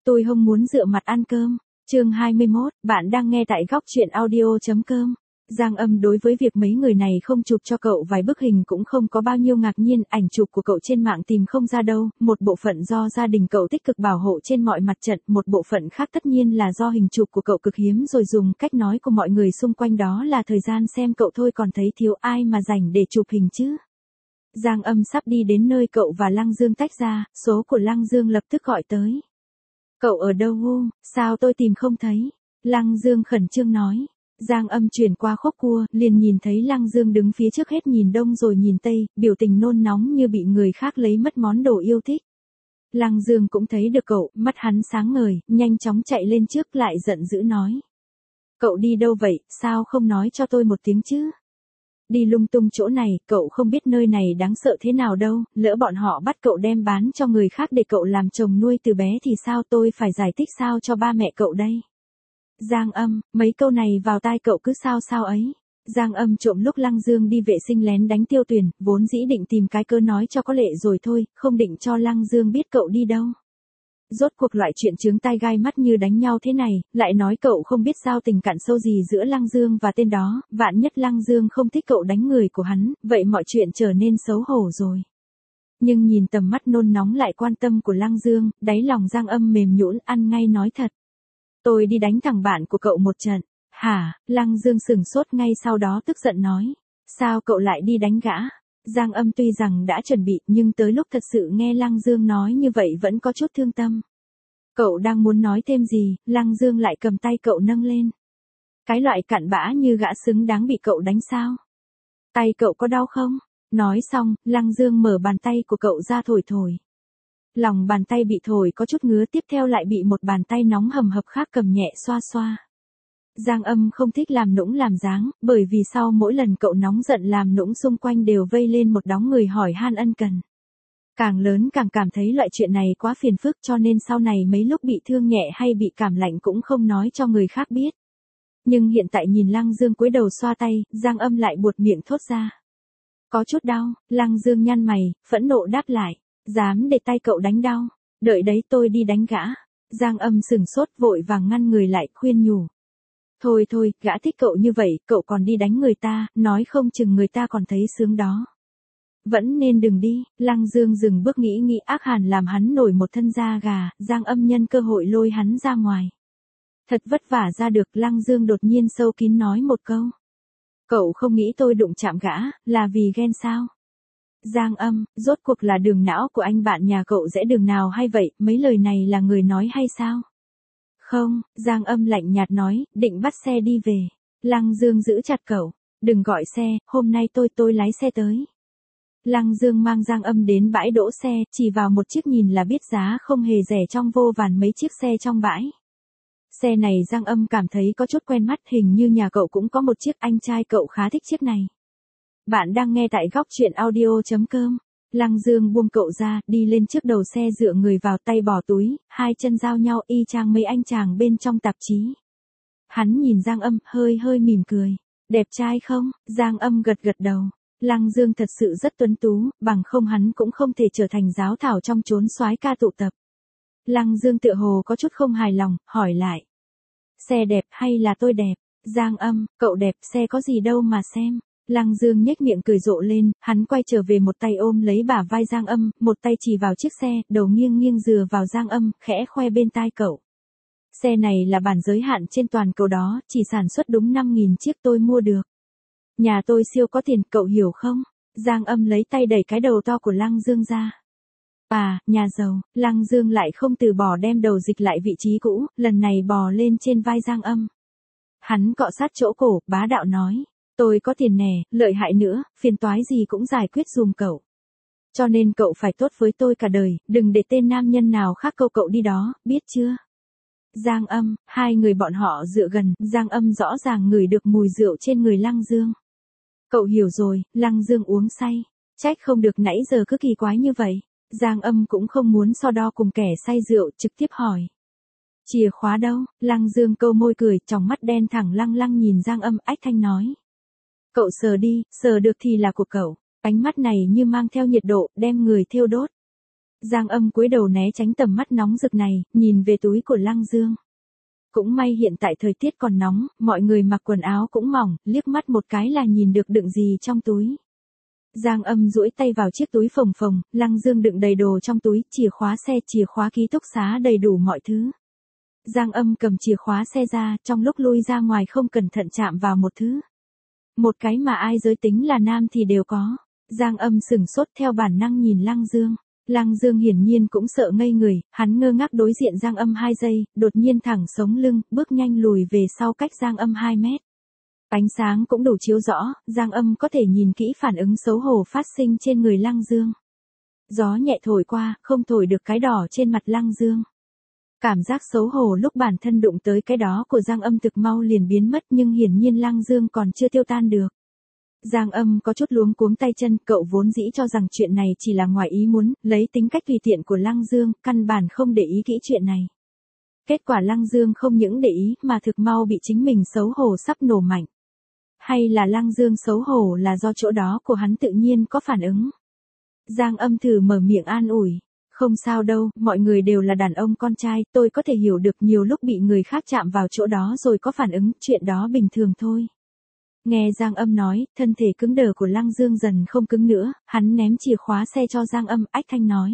Tôi không muốn dựa mặt ăn cơm. Chương 21, bạn đang nghe tại góc truyện audio.com. Giang Âm đối với việc mấy người này không chụp cho cậu vài bức hình cũng không có bao nhiêu ngạc nhiên, ảnh chụp của cậu trên mạng tìm không ra đâu, một bộ phận do gia đình cậu tích cực bảo hộ trên mọi mặt trận, một bộ phận khác tất nhiên là do hình chụp của cậu cực hiếm rồi dùng cách nói của mọi người xung quanh đó là thời gian xem cậu thôi còn thấy thiếu ai mà rảnh để chụp hình chứ. Giang Âm sắp đi đến nơi cậu và Lăng Dương tách ra, số của Lăng Dương lập tức gọi tới. Cậu ở đâu Hu, sao tôi tìm không thấy? Lăng Dương khẩn trương nói. Giang Âm chuyển qua khúc cua, liền nhìn thấy Lăng Dương đứng phía trước hết nhìn đông rồi nhìn tây, biểu tình nôn nóng như bị người khác lấy mất món đồ yêu thích. Lăng Dương cũng thấy được cậu, mắt hắn sáng ngời, nhanh chóng chạy lên trước lại giận dữ nói. Cậu đi đâu vậy, sao không nói cho tôi một tiếng chứ? Đi lung tung chỗ này, cậu không biết nơi này đáng sợ thế nào đâu, lỡ bọn họ bắt cậu đem bán cho người khác để cậu làm chồng nuôi từ bé thì sao, tôi phải giải thích sao cho ba mẹ cậu đây? Giang Âm, mấy câu này vào tai cậu cứ sao ấy. Giang Âm trộm lúc Lăng Dương đi vệ sinh lén đánh Tiêu Tuyền, vốn dĩ định tìm cái cơ nói cho có lệ rồi thôi, không định cho Lăng Dương biết cậu đi đâu. Rốt cuộc loại chuyện chướng tai gai mắt như đánh nhau thế này, lại nói cậu không biết giao tình cặn sâu gì giữa Lăng Dương và tên đó, vạn nhất Lăng Dương không thích cậu đánh người của hắn, vậy mọi chuyện trở nên xấu hổ rồi. Nhưng nhìn tầm mắt nôn nóng lại quan tâm của Lăng Dương, đáy lòng Giang Âm mềm nhũn ăn ngay nói thật. Tôi đi đánh thằng bạn của cậu một trận. Hả? Lăng Dương sửng sốt ngay sau đó tức giận nói. Sao cậu lại đi đánh gã? Giang Âm tuy rằng đã chuẩn bị nhưng tới lúc thật sự nghe Lăng Dương nói như vậy vẫn có chút thương tâm. Cậu đang muốn nói thêm gì, Lăng Dương lại cầm tay cậu nâng lên. Cái loại cặn bã như gã xứng đáng bị cậu đánh sao? Tay cậu có đau không? Nói xong, Lăng Dương mở bàn tay của cậu ra thổi thổi. Lòng bàn tay bị thổi có chút ngứa tiếp theo lại bị một bàn tay nóng hầm hập khác cầm nhẹ xoa xoa. Giang Âm không thích làm nũng làm dáng, bởi vì sau mỗi lần cậu nóng giận làm nũng xung quanh đều vây lên một đống người hỏi han ân cần. Càng lớn càng cảm thấy loại chuyện này quá phiền phức cho nên sau này mấy lúc bị thương nhẹ hay bị cảm lạnh cũng không nói cho người khác biết. Nhưng hiện tại nhìn Lăng Dương cúi đầu xoa tay, Giang Âm lại buột miệng thốt ra. Có chút đau, Lăng Dương nhăn mày, phẫn nộ đáp lại. Dám để tay cậu đánh đau, đợi đấy tôi đi đánh gã. Giang Âm sửng sốt vội vàng ngăn người lại khuyên nhủ. Thôi, gã thích cậu như vậy, cậu còn đi đánh người ta, nói không chừng người ta còn thấy sướng đó. Vẫn nên đừng đi, Lăng Dương dừng bước nghĩ ác hàn làm hắn nổi một thân da gà, Giang Âm nhân cơ hội lôi hắn ra ngoài. Thật vất vả ra được, Lăng Dương đột nhiên sâu kín nói một câu. Cậu không nghĩ tôi đụng chạm gã, là vì ghen sao? Giang Âm, rốt cuộc là đường não của anh bạn nhà cậu rẽ đường nào hay vậy, mấy lời này là người nói hay sao? Không, Giang Âm lạnh nhạt nói, định bắt xe đi về. Lăng Dương giữ chặt cậu, đừng gọi xe, hôm nay tôi lái xe tới. Lăng Dương mang Giang Âm đến bãi đỗ xe, chỉ vào một chiếc nhìn là biết giá không hề rẻ trong vô vàn mấy chiếc xe trong bãi. Xe này Giang Âm cảm thấy có chút quen mắt, hình như nhà cậu cũng có một chiếc, anh trai cậu khá thích chiếc này. Bạn đang nghe tại góc truyện audio.com. Lăng Dương buông cậu ra, đi lên trước đầu xe dựa người vào tay bỏ túi, hai chân giao nhau y chang mấy anh chàng bên trong tạp chí. Hắn nhìn Giang Âm, hơi mỉm cười. Đẹp trai không? Giang Âm gật đầu. Lăng Dương thật sự rất tuấn tú, bằng không hắn cũng không thể trở thành giáo thảo trong chốn soái ca tụ tập. Lăng Dương tựa hồ có chút không hài lòng, hỏi lại. Xe đẹp hay là tôi đẹp? Giang Âm, cậu đẹp, xe có gì đâu mà xem. Lăng Dương nhếch miệng cười rộ lên, hắn quay trở về một tay ôm lấy bả vai Giang Âm, một tay chỉ vào chiếc xe, đầu nghiêng dừa vào Giang Âm, khẽ khoe bên tai cậu. Xe này là bản giới hạn trên toàn cầu đó, chỉ sản xuất đúng 5.000 chiếc tôi mua được. Nhà tôi siêu có tiền, cậu hiểu không? Giang Âm lấy tay đẩy cái đầu to của Lăng Dương ra. À, nhà giàu, Lăng Dương lại không từ bỏ đem đầu dịch lại vị trí cũ, lần này bò lên trên vai Giang Âm. Hắn cọ sát chỗ cổ, bá đạo nói. Tôi có tiền nè, lợi hại nữa, phiền toái gì cũng giải quyết dùm cậu. Cho nên cậu phải tốt với tôi cả đời, đừng để tên nam nhân nào khác câu cậu đi đó, biết chưa? Giang Âm, hai người bọn họ dựa gần, Giang Âm rõ ràng ngửi được mùi rượu trên người Lăng Dương. Cậu hiểu rồi, Lăng Dương uống say, trách không được nãy giờ cứ kỳ quái như vậy. Giang Âm cũng không muốn so đo cùng kẻ say rượu, trực tiếp hỏi. Chìa khóa đâu? Lăng Dương câu môi cười, tròng mắt đen thẳng lăng nhìn Giang Âm, ách thanh nói. Cậu sờ đi, sờ được thì là của cậu. Ánh mắt này như mang theo nhiệt độ, đem người thiêu đốt. Giang Âm cúi đầu né tránh tầm mắt nóng rực này, nhìn về túi của Lăng Dương. Cũng may hiện tại thời tiết còn nóng, mọi người mặc quần áo cũng mỏng, liếc mắt một cái là nhìn được đựng gì trong túi. Giang Âm duỗi tay vào chiếc túi phồng phồng, Lăng Dương đựng đầy đồ trong túi, chìa khóa xe, chìa khóa ký túc xá, đầy đủ mọi thứ. Giang Âm cầm chìa khóa xe ra, trong lúc lui ra ngoài không cẩn thận chạm vào một thứ. Một cái mà ai giới tính là nam thì đều có. Giang Âm sửng sốt, theo bản năng nhìn Lăng Dương. Lăng Dương hiển nhiên cũng sợ ngây người, hắn ngơ ngác đối diện Giang Âm 2 giây, đột nhiên thẳng sống lưng, bước nhanh lùi về sau cách Giang Âm 2 mét. Ánh sáng cũng đủ chiếu rõ, Giang Âm có thể nhìn kỹ phản ứng xấu hổ phát sinh trên người Lăng Dương. Gió nhẹ thổi qua, không thổi được cái đỏ trên mặt Lăng Dương. Cảm giác xấu hổ lúc bản thân đụng tới cái đó của Giang Âm thực mau liền biến mất, nhưng hiển nhiên Lăng Dương còn chưa tiêu tan được. Giang Âm có chút luống cuống tay chân, cậu vốn dĩ cho rằng chuyện này chỉ là ngoài ý muốn, lấy tính cách tùy tiện của Lăng Dương, căn bản không để ý kỹ chuyện này. Kết quả Lăng Dương không những để ý mà thực mau bị chính mình xấu hổ sắp nổ mạnh. Hay là Lăng Dương xấu hổ là do chỗ đó của hắn tự nhiên có phản ứng. Giang Âm thử mở miệng an ủi. Không sao đâu, mọi người đều là đàn ông con trai, tôi có thể hiểu được nhiều lúc bị người khác chạm vào chỗ đó rồi có phản ứng, chuyện đó bình thường thôi. Nghe Giang Âm nói, thân thể cứng đờ của Lăng Dương dần không cứng nữa, hắn ném chìa khóa xe cho Giang Âm, ách thanh nói.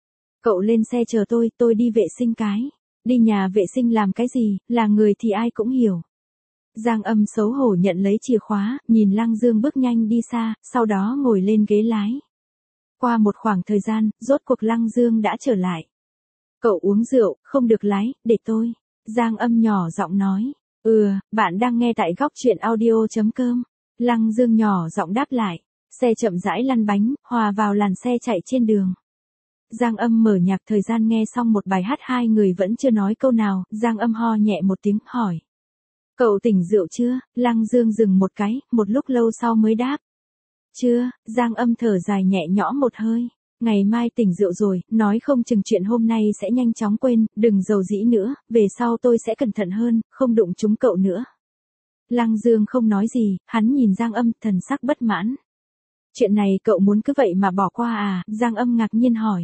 Cậu lên xe chờ tôi đi vệ sinh cái. Đi nhà vệ sinh làm cái gì, là người thì ai cũng hiểu. Giang Âm xấu hổ nhận lấy chìa khóa, nhìn Lăng Dương bước nhanh đi xa, sau đó ngồi lên ghế lái. Qua một khoảng thời gian, rốt cuộc Lăng Dương đã trở lại. Cậu uống rượu, không được lái, để tôi. Giang Âm nhỏ giọng nói. Bạn đang nghe tại góc truyện audio.com. Lăng Dương nhỏ giọng đáp lại. Xe chậm rãi lăn bánh, hòa vào làn xe chạy trên đường. Giang Âm mở nhạc, thời gian nghe xong một bài hát hai người vẫn chưa nói câu nào, Giang Âm ho nhẹ một tiếng, hỏi. Cậu tỉnh rượu chưa? Lăng Dương dừng một cái, một lúc lâu sau mới đáp. Chưa, Giang Âm thở dài nhẹ nhõm một hơi. Ngày mai tỉnh rượu rồi, nói không chừng chuyện hôm nay sẽ nhanh chóng quên, đừng dầu dĩ nữa, về sau tôi sẽ cẩn thận hơn, không đụng trúng cậu nữa. Lăng Dương không nói gì, hắn nhìn Giang Âm, thần sắc bất mãn. Chuyện này cậu muốn cứ vậy mà bỏ qua à? Giang Âm ngạc nhiên hỏi.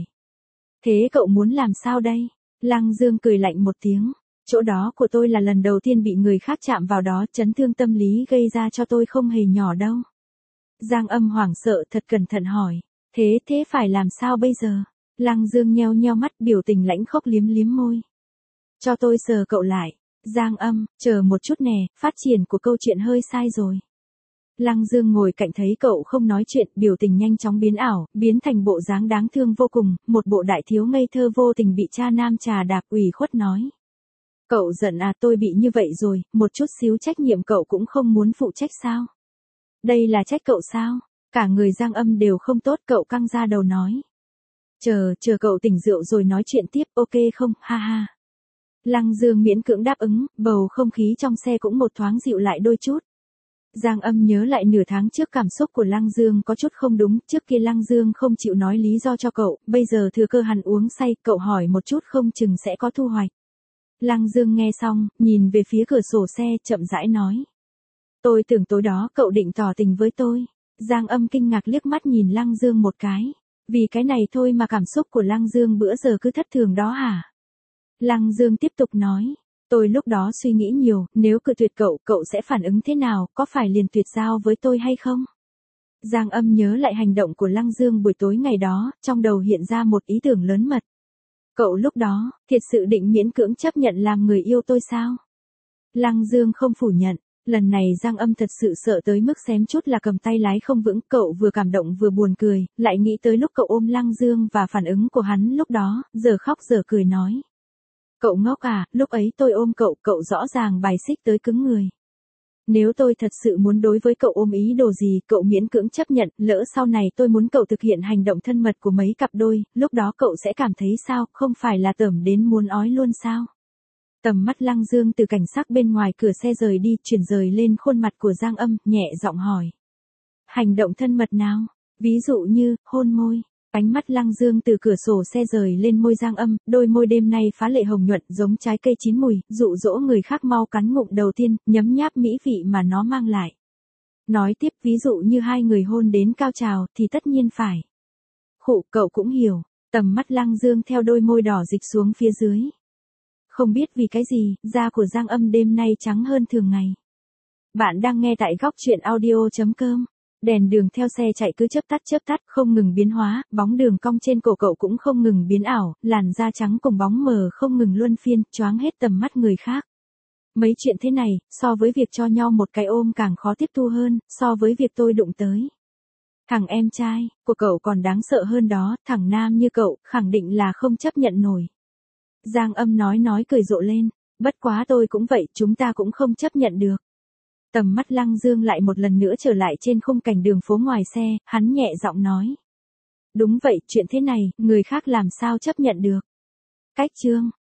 Thế cậu muốn làm sao đây? Lăng Dương cười lạnh một tiếng. Chỗ đó của tôi là lần đầu tiên bị người khác chạm vào đó, chấn thương tâm lý gây ra cho tôi không hề nhỏ đâu. Giang Âm hoảng sợ thật cẩn thận hỏi. Thế phải làm sao bây giờ? Lăng Dương nheo nheo mắt, biểu tình lãnh khốc, liếm liếm môi. Cho tôi sờ cậu lại. Giang Âm, chờ một chút nè, phát triển của câu chuyện hơi sai rồi. Lăng Dương ngồi cạnh thấy cậu không nói chuyện, biểu tình nhanh chóng biến ảo, biến thành bộ dáng đáng thương vô cùng, một bộ đại thiếu ngây thơ vô tình bị cha nam trà đạp, ủy khuất nói. Cậu giận à? Tôi bị như vậy rồi, một chút xíu trách nhiệm cậu cũng không muốn phụ trách sao? Đây là trách cậu sao? Cả người Giang Âm đều không tốt, cậu căng ra đầu nói. Chờ cậu tỉnh rượu rồi nói chuyện tiếp, ok không, ha ha. Lăng Dương miễn cưỡng đáp ứng, bầu không khí trong xe cũng một thoáng dịu lại đôi chút. Giang Âm nhớ lại nửa tháng trước cảm xúc của Lăng Dương có chút không đúng, trước kia Lăng Dương không chịu nói lý do cho cậu, bây giờ thừa cơ hắn uống say, cậu hỏi một chút không chừng sẽ có thu hoạch. Lăng Dương nghe xong, nhìn về phía cửa sổ xe, chậm rãi nói. Tôi tưởng tối đó cậu định tỏ tình với tôi. Giang Âm kinh ngạc liếc mắt nhìn Lăng Dương một cái. Vì cái này thôi mà cảm xúc của Lăng Dương bữa giờ cứ thất thường đó hả? Lăng Dương tiếp tục nói. Tôi lúc đó suy nghĩ nhiều, nếu cự tuyệt cậu sẽ phản ứng thế nào, có phải liền tuyệt giao với tôi hay không? Giang Âm nhớ lại hành động của Lăng Dương buổi tối ngày đó, trong đầu hiện ra một ý tưởng lớn mật. Cậu lúc đó, thiệt sự định miễn cưỡng chấp nhận làm người yêu tôi sao? Lăng Dương không phủ nhận. Lần này Giang Âm thật sự sợ tới mức xém chút là cầm tay lái không vững, cậu vừa cảm động vừa buồn cười, lại nghĩ tới lúc cậu ôm Lăng Dương và phản ứng của hắn lúc đó, giờ khóc giờ cười nói. Cậu ngốc à, lúc ấy tôi ôm cậu rõ ràng bài xích tới cứng người. Nếu tôi thật sự muốn đối với cậu ôm ý đồ gì, cậu miễn cưỡng chấp nhận, lỡ sau này tôi muốn cậu thực hiện hành động thân mật của mấy cặp đôi, lúc đó cậu sẽ cảm thấy sao, không phải là tởm đến muốn ói luôn sao? Tầm mắt Lăng Dương từ cảnh sắc bên ngoài cửa xe rời đi, chuyển rời lên khuôn mặt của Giang Âm, nhẹ giọng hỏi. Hành động thân mật nào? Ví dụ như, hôn môi. Ánh mắt Lăng Dương từ cửa sổ xe rời lên môi Giang Âm, đôi môi đêm nay phá lệ hồng nhuận, giống trái cây chín mùi, dụ dỗ người khác mau cắn ngụm đầu tiên, nhấm nháp mỹ vị mà nó mang lại. Nói tiếp, ví dụ như hai người hôn đến cao trào, thì tất nhiên phải. Khụ, cậu cũng hiểu. Tầm mắt Lăng Dương theo đôi môi đỏ dịch xuống phía dưới. Không biết vì cái gì, da của Giang Âm đêm nay trắng hơn thường ngày. Bạn đang nghe tại góc chuyện audio.com. Đèn đường theo xe chạy cứ chớp tắt, không ngừng biến hóa, bóng đường cong trên cổ cậu cũng không ngừng biến ảo, làn da trắng cùng bóng mờ không ngừng luân phiên, choáng hết tầm mắt người khác. Mấy chuyện thế này, so với việc cho nhau một cái ôm càng khó tiếp thu hơn, so với việc tôi đụng tới. Thằng em trai của cậu còn đáng sợ hơn đó, thằng nam như cậu, khẳng định là không chấp nhận nổi. Giang Âm nói cười rộ lên, bất quá tôi cũng vậy, chúng ta cũng không chấp nhận được. Tầm mắt Lăng Dương lại một lần nữa trở lại trên khung cảnh đường phố ngoài xe, hắn nhẹ giọng nói. Đúng vậy, chuyện thế này, người khác làm sao chấp nhận được. Cách chương